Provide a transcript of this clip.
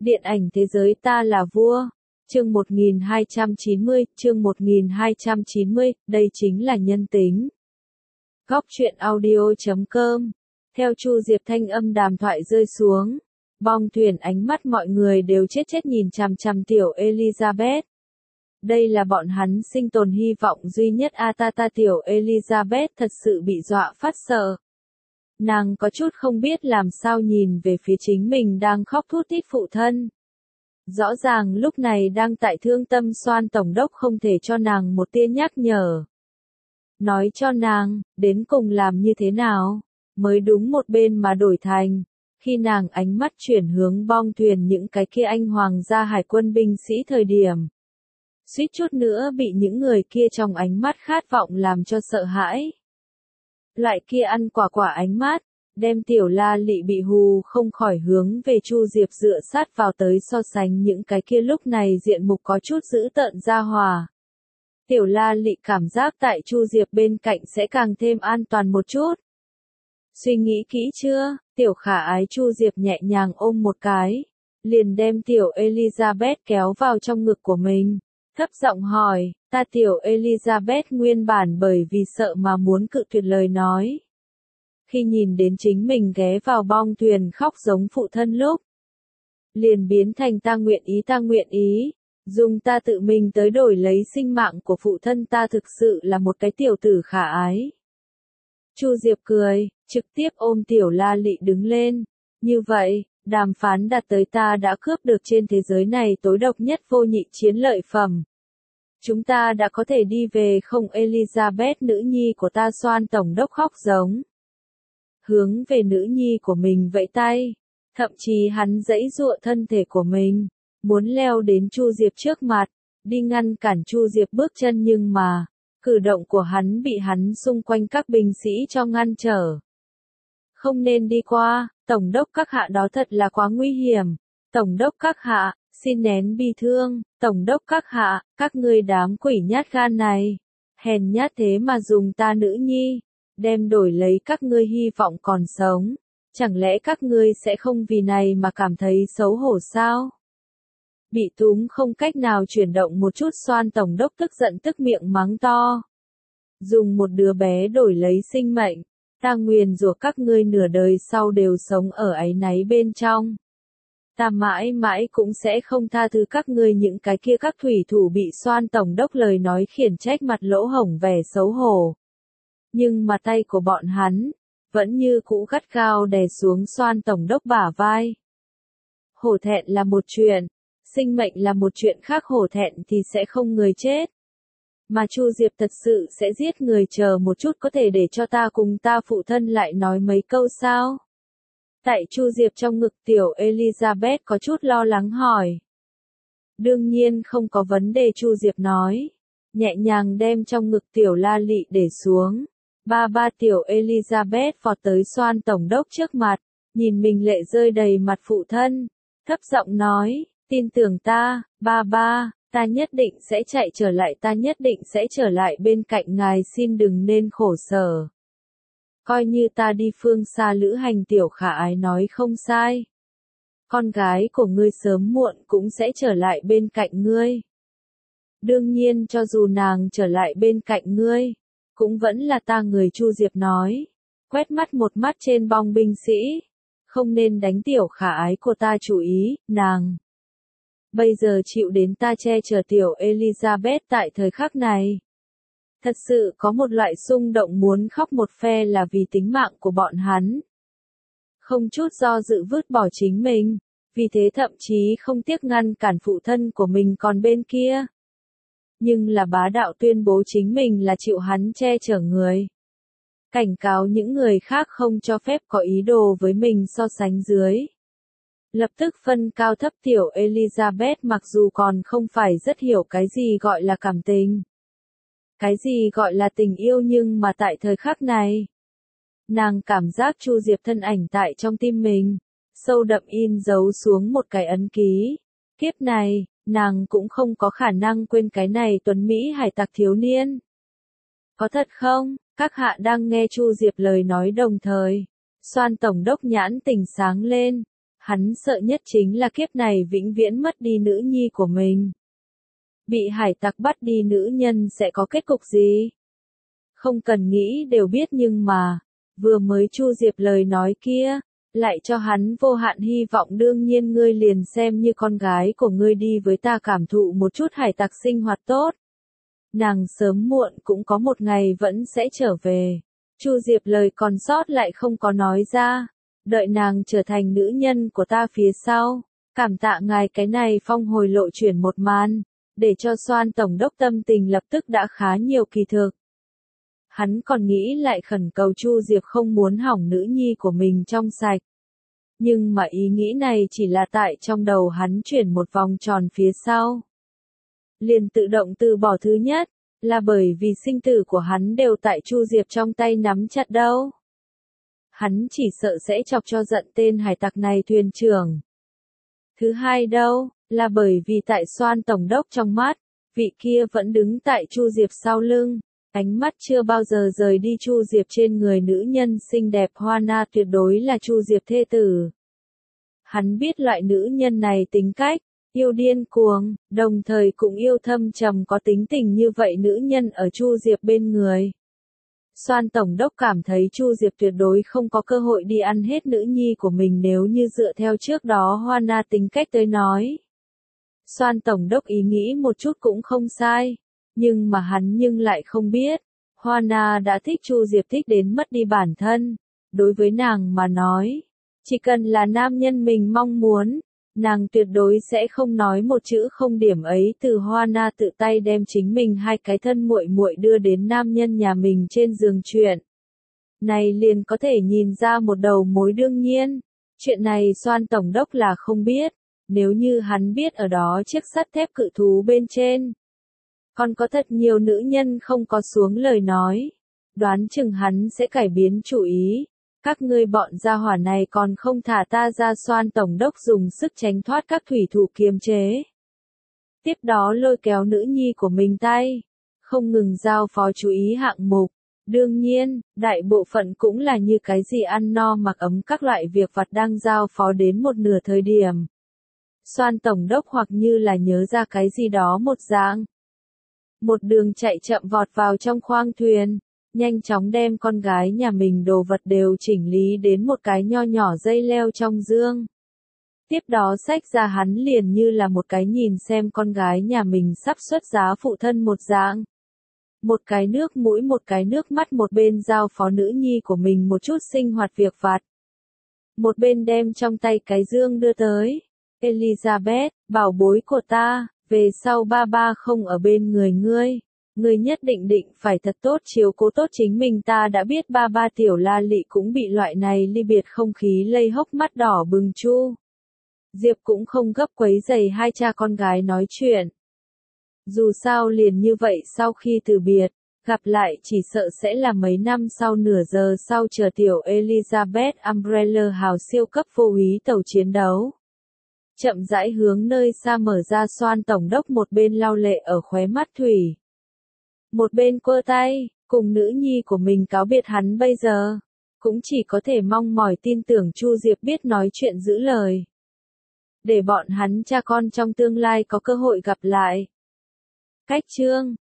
Điện ảnh thế giới ta là vua. Chương 1290, chương 1290, đây chính là nhân tính. Góc truyện audio.com. Theo Chu Diệp thanh âm đàm thoại rơi xuống, bong thuyền ánh mắt mọi người đều chết nhìn chằm chằm tiểu Elizabeth. Đây là bọn hắn sinh tồn hy vọng duy nhất ta tiểu Elizabeth thật sự bị dọa phát sợ. Nàng có chút không biết làm sao nhìn về phía chính mình đang khóc thút thít phụ thân. Rõ ràng lúc này đang tại thương tâm Soan tổng đốc không thể cho nàng một tia nhắc nhở. Nói cho nàng, đến cùng làm như thế nào, mới đúng một bên mà đổi thành. Khi nàng ánh mắt chuyển hướng bong thuyền những cái kia anh hoàng gia hải quân binh sĩ thời điểm. Suýt chút nữa bị những người kia trong ánh mắt khát vọng làm cho sợ hãi. Loại kia ăn quả ánh mắt, đem tiểu La Lị bị hù không khỏi hướng về Chu Diệp dựa sát vào tới so sánh những cái kia lúc này diện mục có chút dữ tợn ra hòa. Tiểu La Lị cảm giác tại Chu Diệp bên cạnh sẽ càng thêm an toàn một chút. Suy nghĩ kỹ chưa? Tiểu khả ái Chu Diệp nhẹ nhàng ôm một cái, liền đem tiểu Elizabeth kéo vào trong ngực của mình. Thấp giọng hỏi, ta tiểu Elizabeth nguyên bản bởi vì sợ mà muốn cự tuyệt lời nói. Khi nhìn đến chính mình ghé vào bong thuyền khóc giống phụ thân lúc, liền biến thành ta nguyện ý, dùng ta tự mình tới đổi lấy sinh mạng của phụ thân ta thực sự là một cái tiểu tử khả ái. Chu Diệp cười, trực tiếp ôm tiểu La Lị đứng lên, như vậy, đàm phán đạt tới ta đã cướp được trên thế giới này tối độc nhất vô nhị chiến lợi phẩm. Chúng ta đã có thể đi về không? Elizabeth nữ nhi của ta Soan tổng đốc khóc giống. Hướng về nữ nhi của mình vẫy tay, thậm chí hắn giãy giụa thân thể của mình, muốn leo đến Chu Diệp trước mặt, đi ngăn cản Chu Diệp bước chân nhưng mà, cử động của hắn bị hắn xung quanh các binh sĩ cho ngăn trở. Không nên đi qua, tổng đốc các hạ đó thật là quá nguy hiểm. Tổng đốc các hạ, xin nén bi thương, tổng đốc các hạ, các ngươi đám quỷ nhát gan này. Hèn nhát thế mà dùng ta nữ nhi, đem đổi lấy các ngươi hy vọng còn sống. Chẳng lẽ các ngươi sẽ không vì này mà cảm thấy xấu hổ sao? Bị túm không cách nào chuyển động một chút Soan tổng đốc tức giận tức miệng mắng to. Dùng một đứa bé đổi lấy sinh mệnh, ta nguyền rủa các ngươi nửa đời sau đều sống ở áy náy bên trong. Ta mãi mãi cũng sẽ không tha thứ các ngươi những cái kia các thủy thủ bị Soan tổng đốc lời nói khiển trách mặt lỗ hổng vẻ xấu hổ. Nhưng mà tay của bọn hắn, vẫn như cũ gắt gao đè xuống Soan tổng đốc bả vai. Hổ thẹn là một chuyện, sinh mệnh là một chuyện khác, hổ thẹn thì sẽ không người chết. Mà Chu Diệp thật sự sẽ giết người, chờ một chút có thể để cho ta cùng ta phụ thân lại nói mấy câu sao? Tại Chu Diệp trong ngực tiểu Elizabeth có chút lo lắng hỏi. Đương nhiên không có vấn đề, Chu Diệp nói, nhẹ nhàng đem trong ngực tiểu La Lị để xuống. Ba tiểu Elizabeth vọt tới Soan tổng đốc trước mặt, nhìn mình lệ rơi đầy mặt phụ thân, thấp giọng nói, tin tưởng ta, ba, ta nhất định sẽ chạy trở lại, ta nhất định sẽ trở lại bên cạnh ngài, xin đừng nên khổ sở. Coi như ta đi phương xa lữ hành, tiểu khả ái nói không sai. Con gái của ngươi sớm muộn cũng sẽ trở lại bên cạnh ngươi. Đương nhiên cho dù nàng trở lại bên cạnh ngươi, cũng vẫn là ta người, Chu Diệp nói, quét mắt một mắt trên bong binh sĩ. Không nên đánh tiểu khả ái của ta chủ ý, nàng bây giờ chịu đến ta che chở tiểu Elizabeth tại thời khắc này. Thật sự có một loại xung động muốn khóc, một phe là vì tính mạng của bọn hắn. Không chút do dự vứt bỏ chính mình, vì thế thậm chí không tiếc ngăn cản phụ thân của mình còn bên kia. Nhưng là bá đạo tuyên bố chính mình là chịu hắn che chở người. Cảnh cáo những người khác không cho phép có ý đồ với mình so sánh dưới. Lập tức phân cao thấp tiểu Elizabeth, mặc dù còn không phải rất hiểu cái gì gọi là cảm tình, cái gì gọi là tình yêu, nhưng mà tại thời khắc này, nàng cảm giác Chu Diệp thân ảnh tại trong tim mình, sâu đậm in dấu xuống một cái ấn ký. Kiếp này, nàng cũng không có khả năng quên cái này tuấn Mỹ hải tặc thiếu niên. Có thật không? Các hạ đang nghe Chu Diệp lời nói đồng thời. Soan tổng đốc nhãn tỉnh sáng lên. Hắn sợ nhất chính là kiếp này vĩnh viễn mất đi nữ nhi của mình. Bị hải tặc bắt đi nữ nhân sẽ có kết cục gì? Không cần nghĩ đều biết nhưng mà, vừa mới Chu Diệp lời nói kia, lại cho hắn vô hạn hy vọng đương nhiên ngươi liền xem như con gái của ngươi đi với ta cảm thụ một chút hải tặc sinh hoạt tốt. Nàng sớm muộn cũng có một ngày vẫn sẽ trở về. Chu Diệp lời còn sót lại không có nói ra. Đợi nàng trở thành nữ nhân của ta phía sau. Cảm tạ ngài cái này phong hồi lộ chuyển một màn. Để cho Soan Tổng đốc tâm tình lập tức đã khá nhiều kỳ thực. Hắn còn nghĩ lại khẩn cầu Chu Diệp không muốn hỏng nữ nhi của mình trong sạch. Nhưng mà ý nghĩ này chỉ là tại trong đầu hắn chuyển một vòng tròn phía sau. Liền tự động từ bỏ thứ nhất, là bởi vì sinh tử của hắn đều tại Chu Diệp trong tay nắm chặt đâu. Hắn chỉ sợ sẽ chọc cho giận tên hải tặc này thuyền trưởng. Thứ hai đâu, là bởi vì tại Soan Tổng đốc trong mắt, vị kia vẫn đứng tại Chu Diệp sau lưng, ánh mắt chưa bao giờ rời đi Chu Diệp trên người nữ nhân xinh đẹp Hoa Na tuyệt đối là Chu Diệp thê tử. Hắn biết loại nữ nhân này tính cách, yêu điên cuồng, đồng thời cũng yêu thâm trầm có tính tình như vậy nữ nhân ở Chu Diệp bên người. Soan Tổng đốc cảm thấy Chu Diệp tuyệt đối không có cơ hội đi ăn hết nữ nhi của mình nếu như dựa theo trước đó Hoa Na tính cách tới nói. Soan Tổng đốc ý nghĩ một chút cũng không sai, nhưng mà hắn lại không biết, Hoa Na đã thích Chu Diệp thích đến mất đi bản thân. Đối với nàng mà nói, chỉ cần là nam nhân mình mong muốn, nàng tuyệt đối sẽ không nói một chữ không điểm ấy. Từ Hoa Na tự tay đem chính mình hai cái thân muội muội đưa đến nam nhân nhà mình trên giường chuyện. Này liền có thể nhìn ra một đầu mối đương nhiên, chuyện này Soan Tổng đốc là không biết, nếu như hắn biết ở đó chiếc sắt thép cự thú bên trên. Còn có thật nhiều nữ nhân không có xuống lời nói, đoán chừng hắn sẽ cải biến chủ ý. Các ngươi bọn gia hỏa này còn không thả ta ra. Soan Tổng đốc dùng sức tránh thoát các thủy thủ kiềm chế. Tiếp đó lôi kéo nữ nhi của mình tay, không ngừng giao phó chú ý hạng mục. Đương nhiên, đại bộ phận cũng là như cái gì ăn no mặc ấm các loại việc vặt đang giao phó đến một nửa thời điểm. Soan Tổng đốc hoặc như là nhớ ra cái gì đó một dạng. Một đường chạy chậm vọt vào trong khoang thuyền. Nhanh chóng đem con gái nhà mình đồ vật đều chỉnh lý đến một cái nho nhỏ dây leo trong dương. Tiếp đó xách ra hắn liền như là một cái nhìn xem con gái nhà mình sắp xuất giá phụ thân một dạng. Một cái nước mũi một cái nước mắt một bên giao phó nữ nhi của mình một chút sinh hoạt việc vặt. Một bên đem trong tay cái dương đưa tới. Elizabeth, bảo bối của ta, về sau ba ba không ở bên người ngươi. Ngươi nhất định phải thật tốt chiếu cố tốt chính mình. Ta đã biết. Ba ba Tiểu La Lị cũng bị loại này ly biệt không khí lây hốc mắt đỏ bừng. Chu Diệp cũng không gấp quấy rầy hai cha con gái nói chuyện. Dù sao liền như vậy sau khi từ biệt, gặp lại chỉ sợ sẽ là mấy năm sau. Nửa giờ sau chờ tiểu Elizabeth Umbrella hào siêu cấp vô úy tàu chiến đấu. Chậm rãi hướng nơi xa mở ra. Soan Tổng đốc một bên lau lệ ở khóe mắt thủy. Một bên quơ tay, cùng nữ nhi của mình cáo biệt. Hắn bây giờ, cũng chỉ có thể mong mỏi tin tưởng Chu Diệp biết nói chuyện giữ lời. Để bọn hắn cha con trong tương lai có cơ hội gặp lại. Cách chương